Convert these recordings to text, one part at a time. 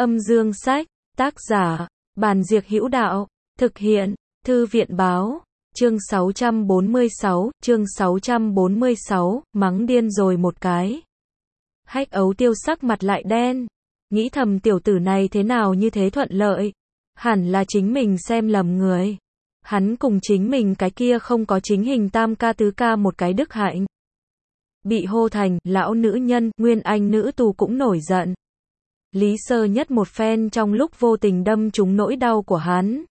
Âm dương sách, tác giả, Bàn Diệc Hữu Đạo, thực hiện, Thư viện Báo, chương 646, mắng điên rồi một cái. Hách Ấu Tiêu sắc mặt lại đen, nghĩ thầm tiểu tử này thế nào như thế thuận lợi, hẳn là chính mình xem lầm người. Hắn cùng chính mình cái kia không có chính hình tam ca tứ ca một cái đức hạnh. Bị hô thành lão nữ nhân, Nguyên Anh nữ tù cũng nổi giận. Lý Sơ Nhất một phen trong lúc vô tình đâm trúng nỗi đau của hắn.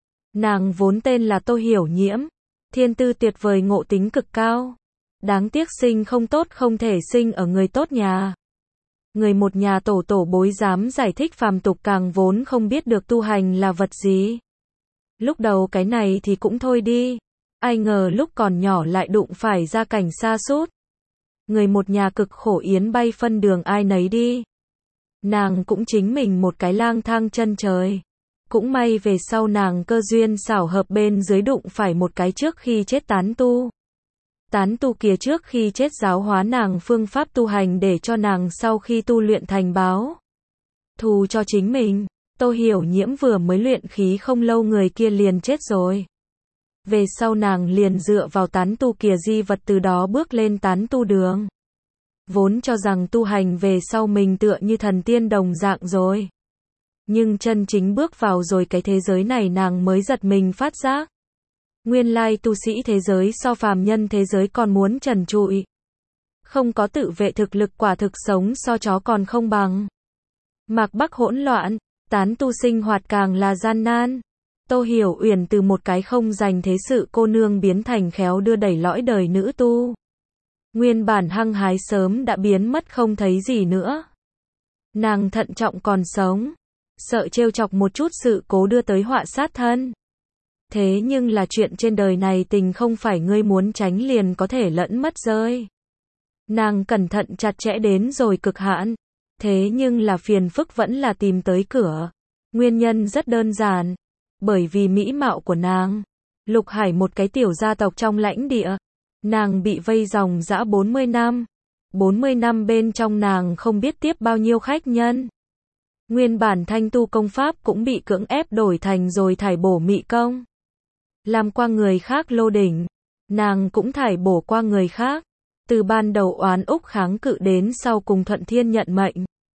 Nàng vốn tên là Tô Hiểu Nhiễm, thiên tư tuyệt vời, ngộ tính cực cao. Đáng tiếc sinh không tốt, không thể sinh ở người tốt nhà. Người một nhà tổ bối dám giải thích phàm tục, càng vốn không biết được tu hành là vật gì. Lúc đầu cái này thì cũng thôi đi, ai ngờ lúc còn nhỏ lại đụng phải gia cảnh sa sút. Người một nhà cực khổ, yến bay phân đường ai nấy đi. Nàng cũng chính mình một cái lang thang chân trời. Cũng may về sau nàng cơ duyên xảo hợp bên dưới đụng phải một cái trước khi chết tán tu. Tán tu kia trước khi chết giáo hóa nàng phương pháp tu hành để cho nàng sau khi tu luyện thành báo thù cho chính mình. Tô Hiểu Nhiễm vừa mới luyện khí không lâu người kia liền chết rồi. Về sau nàng liền dựa vào tán tu kia di vật từ đó bước lên tán tu đường. Vốn cho rằng tu hành về sau mình tựa như thần tiên đồng dạng rồi. Nhưng chân chính bước vào rồi cái thế giới này nàng mới giật mình phát giác. Nguyên lai tu sĩ thế giới so phàm nhân thế giới còn muốn trần trụi. Không có tự vệ thực lực, quả thực sống so chó còn không bằng. Mạc Bắc hỗn loạn, tán tu sinh hoạt càng là gian nan. Tô Hiểu Uyển từ một cái không dành thế sự cô nương biến thành khéo đưa đẩy lõi đời nữ tu. Nguyên bản hăng hái sớm đã biến mất không thấy gì nữa. Nàng thận trọng còn sống, sợ trêu chọc một chút sự cố đưa tới họa sát thân. Thế nhưng là chuyện trên đời này tình không phải ngươi muốn tránh liền có thể lẫn mất rơi. Nàng cẩn thận chặt chẽ đến rồi cực hạn. Thế nhưng là phiền phức vẫn là tìm tới cửa. Nguyên nhân rất đơn giản. Bởi vì mỹ mạo của nàng. Lục Hải một cái tiểu gia tộc trong lãnh địa. Nàng bị vây dòng dã 40 năm. 40 năm bên trong nàng không biết tiếp bao nhiêu khách nhân. Nguyên bản thanh tu công pháp cũng bị cưỡng ép đổi thành rồi thải bổ mị công. Làm qua người khác lô đỉnh. Nàng cũng thải bổ qua người khác. Từ ban đầu oán úc kháng cự đến sau cùng thuận thiên nhận mệnh.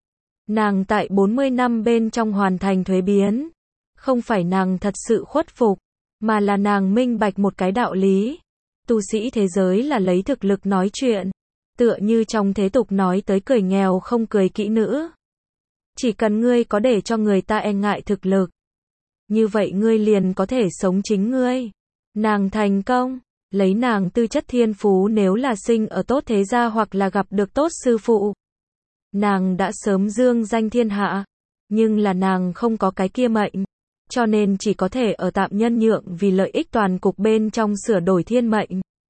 Nàng tại 40 năm bên trong hoàn thành thuế biến. Không phải nàng thật sự khuất phục, mà là nàng minh bạch một cái đạo lý. Tu sĩ thế giới là lấy thực lực nói chuyện. Tựa như trong thế tục nói tới cười nghèo không cười kỹ nữ. Chỉ cần ngươi có để cho người ta e ngại thực lực. Như vậy ngươi liền có thể sống chính ngươi. Nàng thành công. Lấy nàng tư chất thiên phú, nếu là sinh ở tốt thế gia hoặc là gặp được tốt sư phụ, nàng đã sớm dương danh thiên hạ. Nhưng là nàng không có cái kia mệnh, cho nên chỉ có thể ở tạm nhân nhượng vì lợi ích toàn cục bên trong sửa đổi thiên mệnh.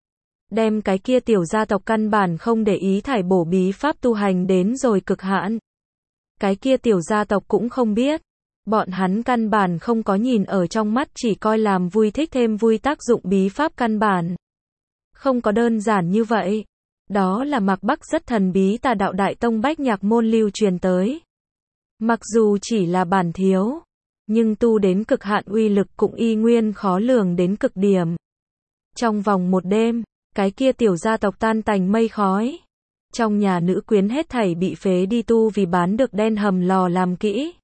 Đem cái kia tiểu gia tộc căn bản không để ý thải bổ bí pháp tu hành đến rồi cực hạn. Cái kia tiểu gia tộc cũng không biết. Bọn hắn căn bản không có nhìn ở trong mắt, chỉ coi làm vui, thích thêm vui tác dụng bí pháp căn bản. Không có đơn giản như vậy. Đó là Mạc Bắc rất thần bí tà đạo đại tông bách nhạc môn lưu truyền tới. Mặc dù chỉ là bản thiếu, nhưng tu đến cực hạn uy lực cũng y nguyên khó lường đến cực điểm. Trong vòng một đêm, cái kia tiểu gia tộc tan tành mây khói. Trong nhà nữ quyến hết thảy bị phế đi tu vì bán được đen hầm lò làm kỹ.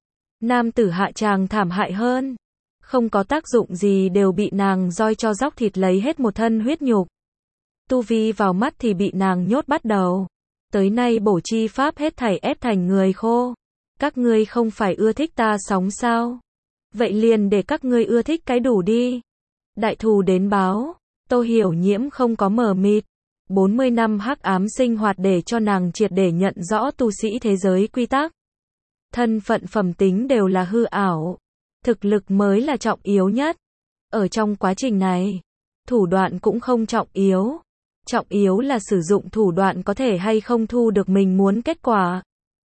Nam tử hạ tràng thảm hại hơn. Không có tác dụng gì đều bị nàng roi cho róc thịt lấy hết một thân huyết nhục. Tu vi vào mắt thì bị nàng nhốt bắt đầu. Tới nay bổ chi pháp hết thảy ép thành người khô. Các ngươi không phải ưa thích ta sống sao? Vậy liền để các ngươi ưa thích cái đủ đi. Đại thù đến báo. Tô Hiểu Nhiễm không có mờ mịt. 40 năm hắc ám sinh hoạt để cho nàng triệt để nhận rõ tu sĩ thế giới quy tắc. Thân phận phẩm tính đều là hư ảo. Thực lực mới là trọng yếu nhất. Ở trong quá trình này, thủ đoạn cũng không trọng yếu. Trọng yếu là sử dụng thủ đoạn có thể hay không thu được mình muốn kết quả.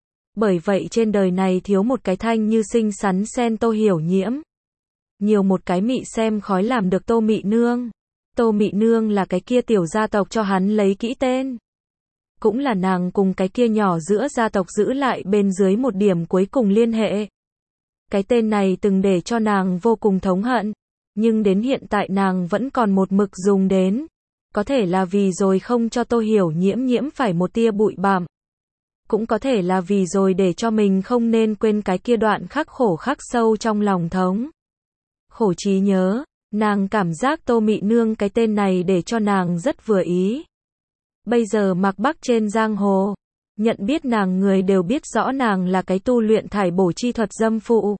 Bởi vậy trên đời này thiếu một cái thanh như xinh xắn sen Tô Hiểu Nhiễm. Nhiều một cái mị xem khói làm được Tô Mị Nương. Tô Mị Nương là cái kia tiểu gia tộc cho hắn lấy kỹ tên. Cũng là nàng cùng cái kia nhỏ giữa gia tộc giữ lại bên dưới một điểm cuối cùng liên hệ. Cái tên này từng để cho nàng vô cùng thống hận, nhưng đến hiện tại nàng vẫn còn một mực dùng đến. Có thể là vì rồi không cho Tô Hiểu Nhiễm nhiễm phải một tia bụi bặm. Cũng có thể là vì rồi để cho mình không nên quên cái kia đoạn khắc khổ khắc sâu trong lòng thống. Khổ trí nhớ, nàng cảm giác Tô Mị Nương cái tên này để cho nàng rất vừa ý. Bây giờ Mạc Bắc trên giang hồ, nhận biết nàng người đều biết rõ nàng là cái tu luyện thải bổ chi thuật dâm phụ.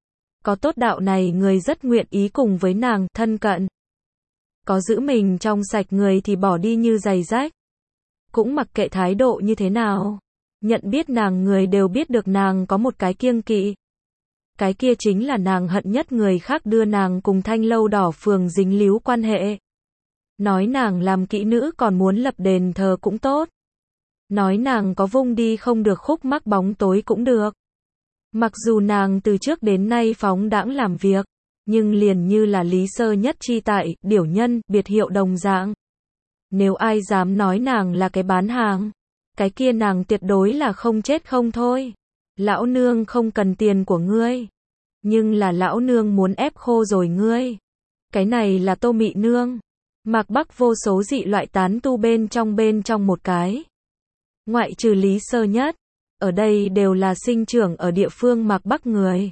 Có tốt đạo này người rất nguyện ý cùng với nàng thân cận. Có giữ mình trong sạch người thì bỏ đi như giày rách. Cũng mặc kệ thái độ như thế nào. Nhận biết nàng người đều biết được nàng có một cái kiêng kỵ. Cái kia chính là nàng hận nhất người khác đưa nàng cùng Thanh Lâu Đỏ phường dính líu quan hệ. Nói nàng làm kỹ nữ còn muốn lập đền thờ cũng tốt. Nói nàng có vung đi không được khúc mắc bóng tối cũng được. Mặc dù nàng từ trước đến nay phóng đãng làm việc, nhưng liền như là Lý Sơ Nhất chi tại, điểu nhân, biệt hiệu đồng dạng. Nếu ai dám nói nàng là cái bán hàng, cái kia nàng tuyệt đối là không chết không thôi. Lão nương không cần tiền của ngươi, nhưng là lão nương muốn ép khô rồi ngươi. Cái này là Tô Mị Nương. Mạc Bắc vô số dị loại tán tu bên trong một cái. Ngoại trừ Lý Sơ Nhất, ở đây đều là sinh trưởng ở địa phương Mạc Bắc người.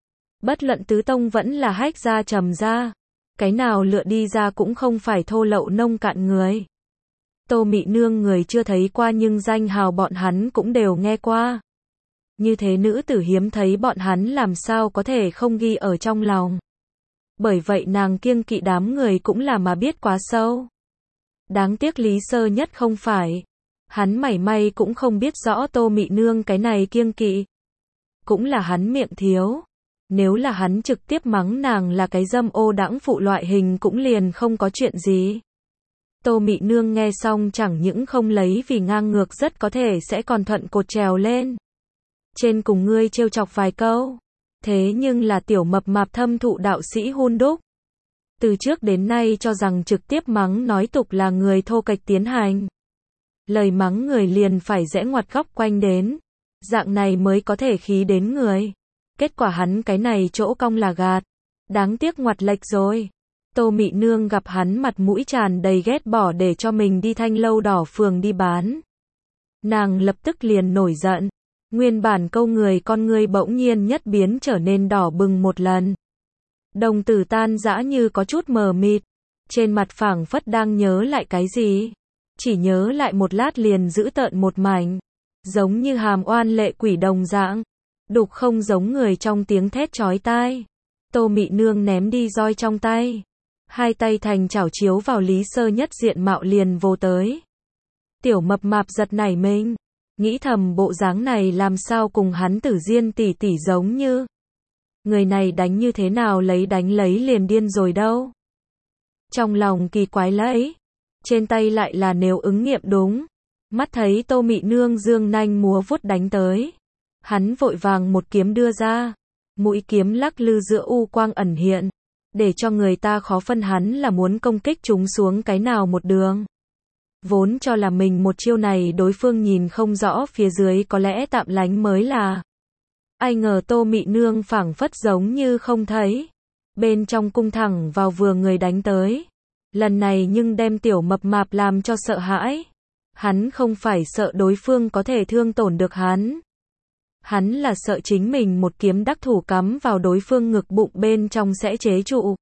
Bất luận tứ tông vẫn là Hách gia Trầm gia, cái nào lựa đi ra cũng không phải thô lậu nông cạn người. Tô Mị Nương người chưa thấy qua nhưng danh hào bọn hắn cũng đều nghe qua. Như thế nữ tử hiếm thấy bọn hắn làm sao có thể không ghi ở trong lòng. Bởi vậy nàng kiêng kỵ đám người cũng là mà biết quá sâu. Đáng tiếc Lý Sơ Nhất không phải. Hắn mảy may cũng không biết rõ Tô Mị Nương cái này kiêng kỵ. Cũng là hắn miệng thiếu. Nếu là hắn trực tiếp mắng nàng là cái dâm ô đãng phụ loại hình cũng liền không có chuyện gì. Tô Mị Nương nghe xong chẳng những không lấy vì ngang ngược rất có thể sẽ còn thuận cột trèo lên. Trên cùng ngươi trêu chọc vài câu. Thế nhưng là tiểu mập mạp thâm thụ đạo sĩ hun đúc. Từ trước đến nay cho rằng trực tiếp mắng nói tục là người thô kệch tiến hành. Lời mắng người liền phải rẽ ngoặt góc quanh đến. Dạng này mới có thể khí đến người. Kết quả hắn cái này chỗ cong là gạt. Đáng tiếc ngoặt lệch rồi. Tô Mị Nương gặp hắn mặt mũi tràn đầy ghét bỏ để cho mình đi Thanh Lâu Đỏ phường đi bán. Nàng lập tức liền nổi giận. Nguyên bản câu người con ngươi bỗng nhiên nhất biến trở nên đỏ bừng một lần. Đồng tử tan rã như có chút mờ mịt. Trên mặt phảng phất đang nhớ lại cái gì. Chỉ nhớ lại một lát liền giữ tợn một mảnh. Giống như hàm oan lệ quỷ đồng dạng. Đục không giống người trong tiếng thét chói tai. Tô Mị Nương ném đi roi trong tay. Hai tay thành chảo chiếu vào Lý Sơ Nhất diện mạo liền vô tới. Tiểu mập mạp giật nảy mình. Nghĩ thầm bộ dáng này làm sao cùng hắn Tử Diên tỷ tỷ giống như. Người này đánh như thế nào đánh lấy liền điên rồi đâu. Trong lòng kỳ quái lấy. Trên tay lại là nếu ứng nghiệm đúng. Mắt thấy Tô Mị Nương dương nanh múa vuốt đánh tới. Hắn vội vàng một kiếm đưa ra. Mũi kiếm lắc lư giữa u quang ẩn hiện. Để cho người ta khó phân hắn là muốn công kích chúng xuống cái nào một đường. Vốn cho là mình một chiêu này đối phương nhìn không rõ phía dưới có lẽ tạm lánh mới là. Ai ngờ Tô Mị Nương phảng phất giống như không thấy. Bên trong cung thẳng vào vừa người đánh tới. Lần này nhưng đem tiểu mập mạp làm cho sợ hãi. Hắn không phải sợ đối phương có thể thương tổn được hắn. Hắn là sợ chính mình một kiếm đắc thủ cắm vào đối phương ngực bụng bên trong sẽ chế trụ.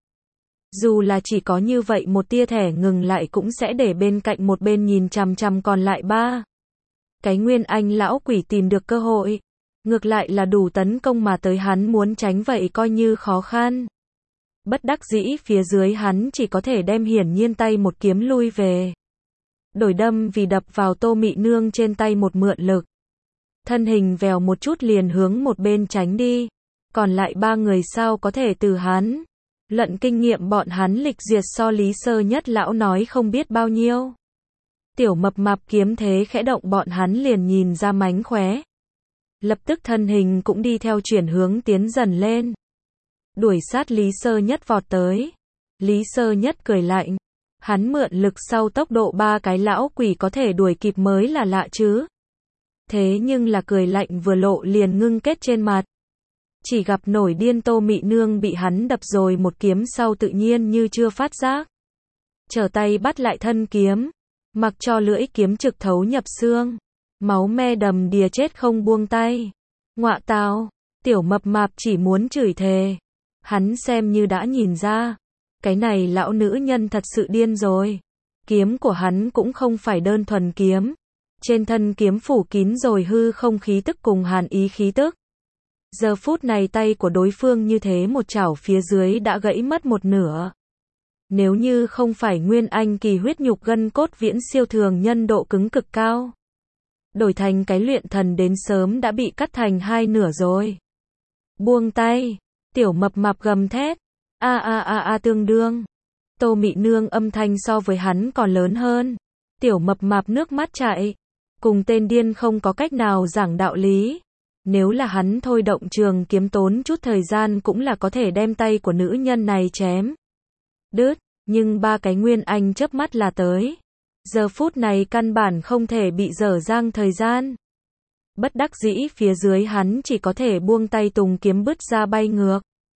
Dù là chỉ có như vậy một tia thẻ ngừng lại cũng sẽ để bên cạnh một bên nhìn chằm chằm còn lại ba. Cái Nguyên Anh lão quỷ tìm được cơ hội. Ngược lại là đủ tấn công mà tới hắn muốn tránh vậy coi như khó khăn. Bất đắc dĩ phía dưới hắn chỉ có thể đem hiển nhiên tay một kiếm lui về. Đổi đâm vì đập vào Tô Mị Nương trên tay một mượn lực. Thân hình vèo một chút liền hướng một bên tránh đi. Còn lại ba người sao có thể từ hắn. Luận kinh nghiệm bọn hắn lịch duyệt so Lý Sơ Nhất lão nói không biết bao nhiêu. Tiểu mập mạp kiếm thế khẽ động bọn hắn liền nhìn ra mánh khóe. Lập tức thân hình cũng đi theo chuyển hướng tiến dần lên. Đuổi sát Lý Sơ Nhất vọt tới. Lý Sơ Nhất cười lạnh. Hắn mượn lực sau tốc độ ba cái lão quỷ có thể đuổi kịp mới là lạ chứ. Thế nhưng là cười lạnh vừa lộ liền ngưng kết trên mặt. Chỉ gặp nổi điên Tô Mị Nương bị hắn đập rồi một kiếm sau tự nhiên như chưa phát giác. Trở tay bắt lại thân kiếm, mặc cho lưỡi kiếm trực thấu nhập xương. Máu me đầm đìa chết không buông tay. Ngọa tào, tiểu mập mạp chỉ muốn chửi thề. Hắn xem như đã nhìn ra. Cái này lão nữ nhân thật sự điên rồi. Kiếm của hắn cũng không phải đơn thuần kiếm. Trên thân kiếm phủ kín rồi hư không khí tức cùng hàn ý khí tức. Giờ phút này tay của đối phương như thế một chảo phía dưới đã gãy mất một nửa. Nếu như không phải nguyên anh kỳ huyết nhục gân cốt viễn siêu thường nhân độ cứng cực cao. Đổi thành cái luyện thần đến sớm đã bị cắt thành hai nửa rồi. Buông tay, tiểu mập mạp gầm thét. Tương đương. Tô Mị Nương âm thanh so với hắn còn lớn hơn. Tiểu mập mạp nước mắt chảy. Cùng tên điên không có cách nào giảng đạo lý. Nếu là hắn thôi động trường kiếm tốn chút thời gian cũng là có thể đem tay của nữ nhân này chém đứt, nhưng ba cái nguyên anh chớp mắt là tới. Giờ phút này căn bản không thể bị dở dang thời gian. Bất đắc dĩ phía dưới hắn chỉ có thể buông tay tùng kiếm bứt ra bay ngược.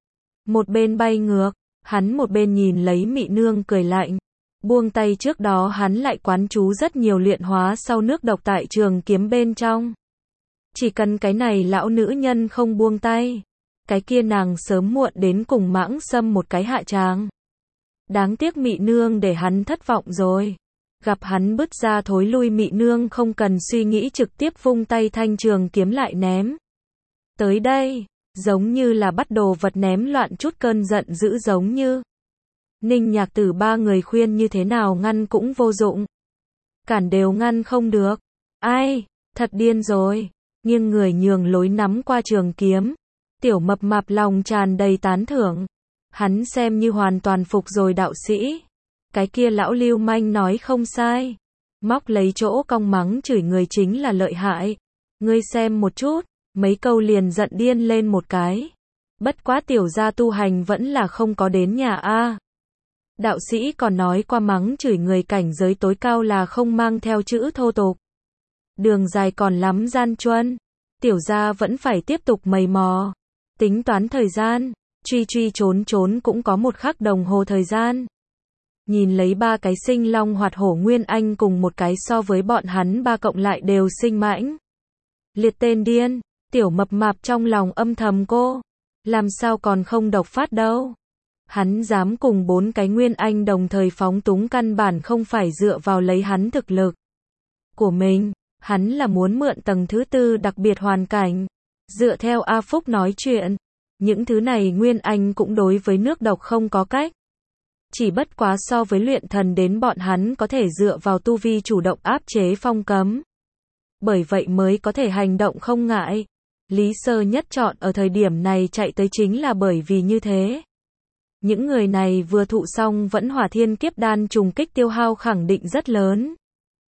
Một bên bay ngược, hắn một bên nhìn lấy Mị Nương cười lạnh. Buông tay trước đó hắn lại quán chú rất nhiều luyện hóa sau nước độc tại trường kiếm bên trong. Chỉ cần cái này lão nữ nhân không buông tay, cái kia nàng sớm muộn đến cùng Mãng Sâm một cái hạ tràng. Đáng tiếc Mị Nương để hắn thất vọng rồi. Gặp hắn bứt ra thối lui, Mị Nương không cần suy nghĩ trực tiếp vung tay thanh trường kiếm lại ném. Tới đây, giống như là bắt đồ vật ném loạn chút cơn giận dữ giống như. Ninh Nhạc Tử ba người khuyên như thế nào ngăn cũng vô dụng. Cản đều ngăn không được. Ai, thật điên rồi. Nghiêng người nhường lối nắm qua trường kiếm. Tiểu mập mạp lòng tràn đầy tán thưởng. Hắn xem như hoàn toàn phục rồi đạo sĩ. Cái kia lão lưu manh nói không sai. Móc lấy chỗ cong mắng chửi người chính là lợi hại. Ngươi xem một chút, mấy câu liền giận điên lên một cái. Bất quá tiểu gia tu hành vẫn là không có đến nhà a. Đạo sĩ còn nói qua mắng chửi người cảnh giới tối cao là không mang theo chữ thô tục. Đường dài còn lắm gian truân. Tiểu gia vẫn phải tiếp tục mày mò. Tính toán thời gian, truy truy trốn trốn cũng có một khắc đồng hồ thời gian. Nhìn lấy ba cái sinh long hoạt hổ nguyên anh cùng một cái so với bọn hắn ba cộng lại đều sinh mãnh. Liệt tên điên, tiểu mập mạp trong lòng âm thầm cô. Làm sao còn không độc phát đâu. Hắn dám cùng bốn cái nguyên anh đồng thời phóng túng căn bản không phải dựa vào lấy hắn thực lực của mình. Hắn là muốn mượn tầng thứ tư đặc biệt hoàn cảnh. Dựa theo A Phúc nói chuyện. Những thứ này nguyên anh cũng đối với nước độc không có cách. Chỉ bất quá so với luyện thần đến bọn hắn có thể dựa vào tu vi chủ động áp chế phong cấm. Bởi vậy mới có thể hành động không ngại. Lý Sơ Nhất chọn ở thời điểm này chạy tới chính là bởi vì như thế. Những người này vừa thụ xong vẫn hỏa thiên kiếp đan trùng kích tiêu hao khẳng định rất lớn.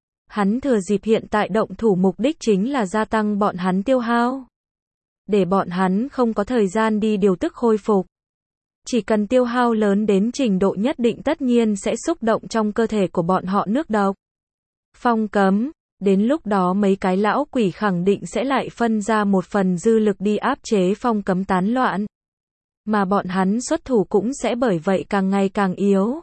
Hắn thừa dịp hiện tại động thủ mục đích chính là gia tăng bọn hắn tiêu hao. Để bọn hắn không có thời gian đi điều tức khôi phục. Chỉ cần tiêu hao lớn đến trình độ nhất định tất nhiên sẽ xúc động trong cơ thể của bọn họ nước độc. Phong cấm, đến lúc đó mấy cái lão quỷ khẳng định sẽ lại phân ra một phần dư lực đi áp chế phong cấm tán loạn. Mà bọn hắn xuất thủ cũng sẽ bởi vậy càng ngày càng yếu.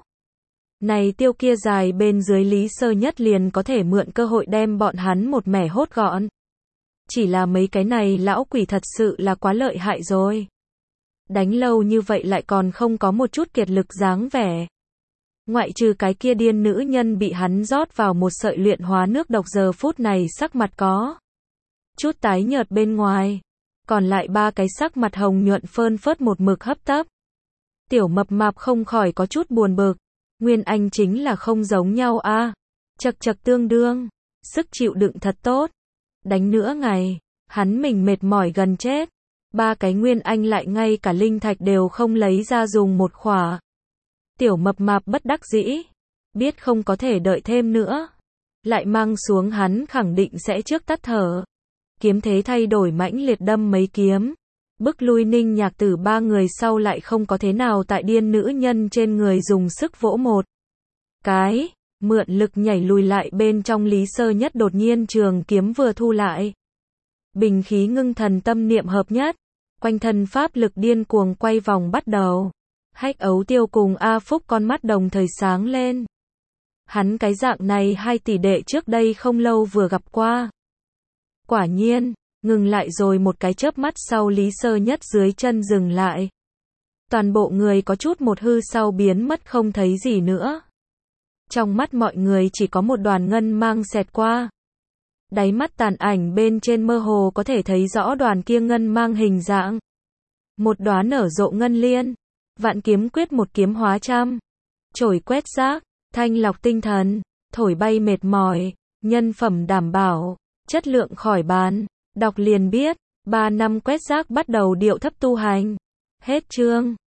Này tiêu kia dài bên dưới Lý Sơ Nhất liền có thể mượn cơ hội đem bọn hắn một mẻ hốt gọn. Chỉ là mấy cái này lão quỷ thật sự là quá lợi hại rồi. Đánh lâu như vậy lại còn không có một chút kiệt lực dáng vẻ. Ngoại trừ cái kia điên nữ nhân bị hắn rót vào một sợi luyện hóa nước độc giờ phút này sắc mặt có chút tái nhợt bên ngoài. Còn lại ba cái sắc mặt hồng nhuận phơn phớt một mực hấp tấp. Tiểu mập mạp không khỏi có chút buồn bực. Nguyên anh chính là không giống nhau a. Chật chật tương đương. Sức chịu đựng thật tốt. Đánh nửa ngày. Hắn mình mệt mỏi gần chết. Ba cái nguyên anh lại ngay cả linh thạch đều không lấy ra dùng một khỏa. Tiểu mập mạp bất đắc dĩ. Biết không có thể đợi thêm nữa. Lại mang xuống hắn khẳng định sẽ trước tắt thở. Kiếm thế thay đổi mãnh liệt đâm mấy kiếm. Bức lui Ninh Nhạc Tử ba người sau lại không có thế nào tại điên nữ nhân trên người dùng sức vỗ một cái, mượn lực nhảy lùi lại bên trong Lý Sơ Nhất đột nhiên trường kiếm vừa thu lại. Bình khí ngưng thần tâm niệm hợp nhất, quanh thân pháp lực điên cuồng quay vòng bắt đầu. Hách Ấu Tiêu cùng A Phúc con mắt đồng thời sáng lên. Hắn cái dạng này hai tỷ đệ trước đây không lâu vừa gặp qua. Quả nhiên, ngừng lại rồi một cái chớp mắt sau Lý Sơ Nhất dưới chân dừng lại. Toàn bộ người có chút một hư sau biến mất không thấy gì nữa. Trong mắt mọi người chỉ có một đoàn ngân mang xẹt qua. Đáy mắt tàn ảnh bên trên mơ hồ có thể thấy rõ đoàn kia ngân mang hình dạng. Một đóa nở rộ ngân liên. Vạn kiếm quyết một kiếm hóa trăm. Chổi quét rác, thanh lọc tinh thần, thổi bay mệt mỏi, nhân phẩm đảm bảo, chất lượng khỏi bàn. Đọc liền biết, 3 năm quét rác bắt đầu điệu thấp tu hành. Hết chương.